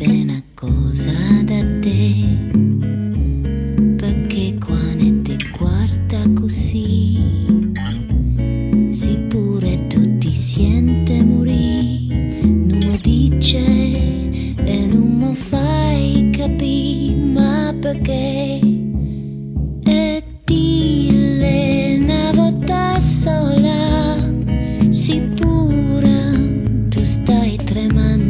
una cosa da te, perché quando ti guarda così, sicure tu ti senti morire, non mi dice e non mi fai capire, ma perché? E dille una volta sola, sicura tu stai tremando.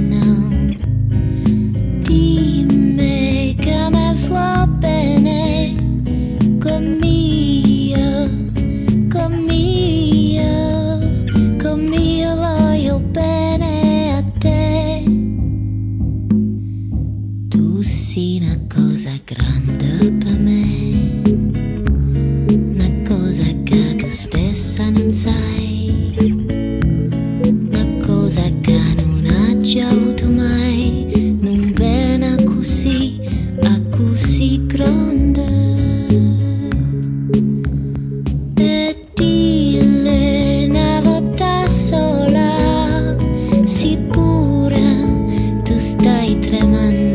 Dimmi che mi fa bene, con mio voglio bene a te. Tu sei una cosa grande per me, una cosa che tu stessa non sai, una cosa che non hai già avuto mai, non bene così, a così grande. E dille una volta sola, sicura tu stai tremando.